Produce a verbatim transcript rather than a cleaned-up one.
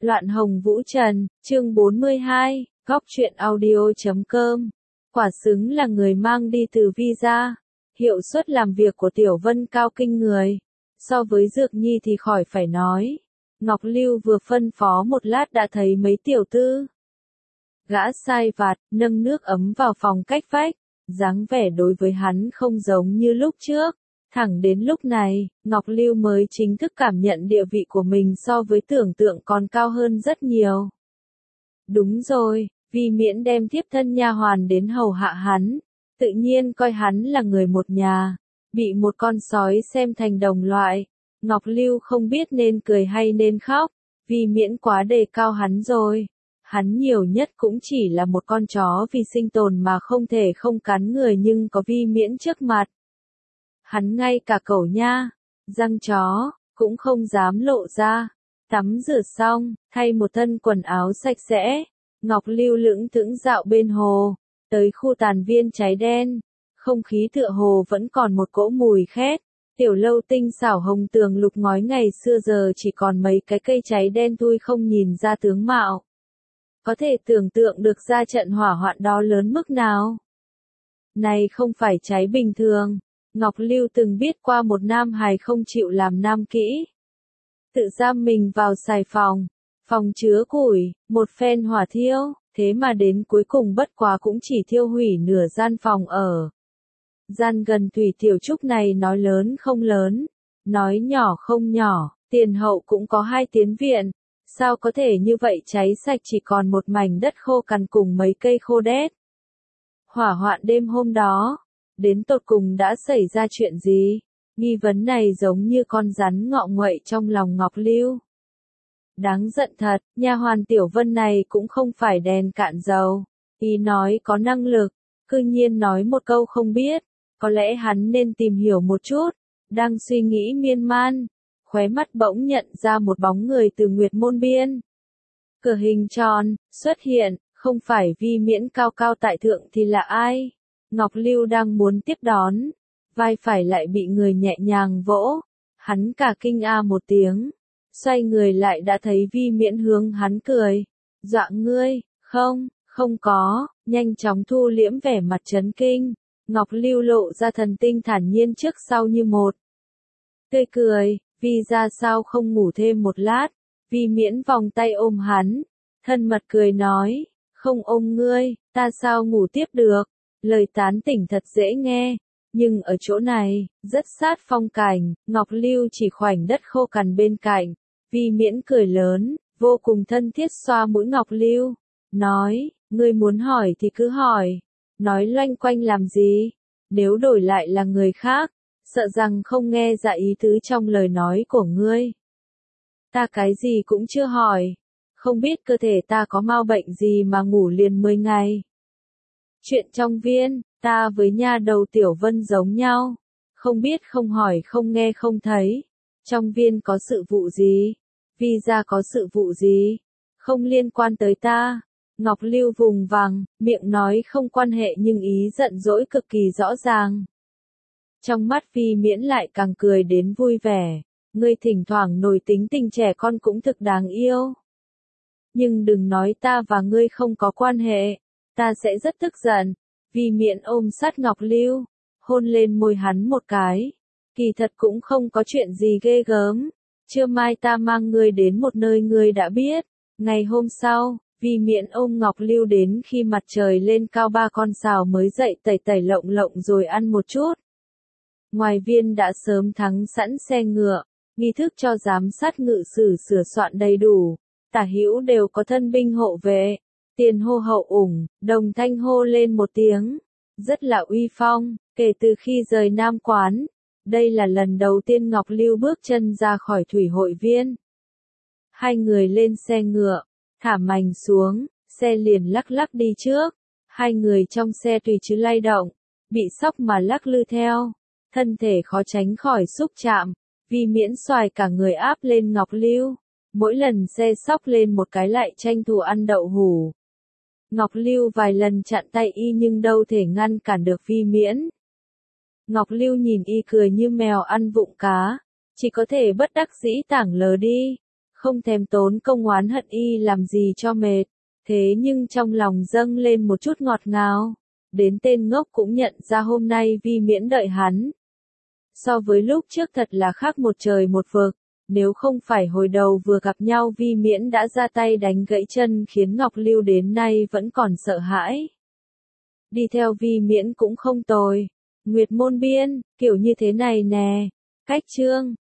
Loạn hồng vũ trần, chương bốn mươi hai, góc truyện audio.com. Quả xứng là người mang đi từ visa. Hiệu suất làm việc của Tiểu Vân cao kinh người. So với Dược Nhi thì khỏi phải nói. Ngọc Lưu vừa phân phó một lát đã thấy mấy tiểu tư. Gã sai vặt, nâng nước ấm vào phòng cách vách. Dáng vẻ đối với hắn không giống như lúc trước. Thẳng đến lúc này, Ngọc Lưu mới chính thức cảm nhận địa vị của mình so với tưởng tượng còn cao hơn rất nhiều. Đúng rồi, vì miễn đem tiếp thân nha hoàn đến hầu hạ hắn, tự nhiên coi hắn là người một nhà, bị một con sói xem thành đồng loại. Ngọc Lưu không biết nên cười hay nên khóc, vì miễn quá đề cao hắn rồi. Hắn nhiều nhất cũng chỉ là một con chó vì sinh tồn mà không thể không cắn người nhưng có vi miễn trước mặt. Hắn ngay cả cẩu nha, răng chó, cũng không dám lộ ra. Tắm rửa xong, thay một thân quần áo sạch sẽ, Ngọc Lưu lững thững dạo bên hồ, tới khu tàn viên cháy đen. Không khí tựa hồ vẫn còn một cỗ mùi khét. Tiểu lâu tinh xảo hồng tường lục ngói ngày xưa giờ chỉ còn mấy cái cây cháy đen thui không nhìn ra tướng mạo. Có thể tưởng tượng được ra trận hỏa hoạn đó lớn mức nào. Này không phải cháy bình thường. Ngọc Lưu từng biết qua một nam hài không chịu làm nam kỹ. Tự giam mình vào xài phòng. Phòng chứa củi, một phen hỏa thiêu, thế mà đến cuối cùng bất quá cũng chỉ thiêu hủy nửa gian phòng ở. Gian gần Thủy Tiểu Trúc này nói lớn không lớn, nói nhỏ không nhỏ, tiền hậu cũng có hai tiến viện. Sao có thể như vậy cháy sạch chỉ còn một mảnh đất khô cằn cùng mấy cây khô đét. Hỏa hoạn đêm hôm đó, đến tột cùng đã xảy ra chuyện gì? Nghi vấn này giống như con rắn ngọ nguậy trong lòng Ngọc Lưu. Đáng giận thật, nha hoàn Tiểu Vân này cũng không phải đèn cạn dầu. Ý nói có năng lực, cư nhiên nói một câu không biết. Có lẽ hắn nên tìm hiểu một chút. Đang suy nghĩ miên man, khóe mắt bỗng nhận ra một bóng người từ Nguyệt Môn Biên. Cửa hình tròn, xuất hiện, không phải vi miễn cao cao tại thượng thì là ai? Ngọc Lưu đang muốn tiếp đón, vai phải lại bị người nhẹ nhàng vỗ. Hắn cả kinh a một tiếng, xoay người lại đã thấy vi miễn hướng hắn cười. Dọa ngươi, không, không có, nhanh chóng thu liễm vẻ mặt chấn kinh. Ngọc Lưu lộ ra thần tinh thản nhiên trước sau như một. Tươi cười, vì ra sao không ngủ thêm một lát, vi miễn vòng tay ôm hắn, thân mật cười nói, không ôm ngươi, ta sao ngủ tiếp được, lời tán tỉnh thật dễ nghe, nhưng ở chỗ này, rất sát phong cảnh, Ngọc Lưu chỉ khoảnh đất khô cằn bên cạnh, vi miễn cười lớn, vô cùng thân thiết xoa mũi Ngọc Lưu, nói, ngươi muốn hỏi thì cứ hỏi, nói loanh quanh làm gì, nếu đổi lại là người khác, sợ rằng không nghe ra ý tứ trong lời nói của ngươi. Ta cái gì cũng chưa hỏi, không biết cơ thể ta có mau bệnh gì mà ngủ liền mười ngày. Chuyện trong viên, ta với nha đầu Tiểu Vân giống nhau, không biết không hỏi không nghe không thấy. Trong viên có sự vụ gì? Vi gia có sự vụ gì? Không liên quan tới ta. Ngọc Lưu vùng vằng, miệng nói không quan hệ nhưng ý giận dỗi cực kỳ rõ ràng. Trong mắt vi miễn lại càng cười đến vui vẻ, ngươi thỉnh thoảng nổi tính tình trẻ con cũng thực đáng yêu. Nhưng đừng nói ta và ngươi không có quan hệ, ta sẽ rất tức giận. Vi miễn ôm sát Ngọc Lưu, hôn lên môi hắn một cái. Kỳ thật cũng không có chuyện gì ghê gớm, trưa mai ta mang ngươi đến một nơi ngươi đã biết. Ngày hôm sau, vi miễn ôm Ngọc Lưu đến khi mặt trời lên cao ba con sào mới dậy tẩy tẩy lộng lộng rồi ăn một chút. Ngoài viên đã sớm thắng sẵn xe ngựa, nghi thức cho giám sát ngự sử sửa soạn đầy đủ, tả hữu đều có thân binh hộ vệ, tiền hô hậu ủng, đồng thanh hô lên một tiếng, rất là uy phong, kể từ khi rời Nam Quán, đây là lần đầu tiên Ngọc Lưu bước chân ra khỏi thủy hội viên. Hai người lên xe ngựa, thả mành xuống, xe liền lắc lắc đi trước, hai người trong xe tùy chứ lay động, bị sóc mà lắc lư theo. Thân thể khó tránh khỏi xúc chạm, vi miễn xoài cả người áp lên Ngọc Lưu, mỗi lần xe sóc lên một cái lại tranh thủ ăn đậu hủ. Ngọc Lưu vài lần chặn tay y nhưng đâu thể ngăn cản được vi miễn. Ngọc Lưu nhìn y cười như mèo ăn vụng cá, chỉ có thể bất đắc dĩ tảng lờ đi, không thèm tốn công oán hận y làm gì cho mệt, thế nhưng trong lòng dâng lên một chút ngọt ngào, đến tên ngốc cũng nhận ra hôm nay Vi Miễn đợi hắn. So với lúc trước thật là khác một trời một vực, nếu không phải hồi đầu vừa gặp nhau Vi Miễn đã ra tay đánh gãy chân khiến Ngọc Lưu đến nay vẫn còn sợ hãi. Đi theo Vi Miễn cũng không tồi. Nguyệt Môn Biên, kiểu như thế này nè. Cách chương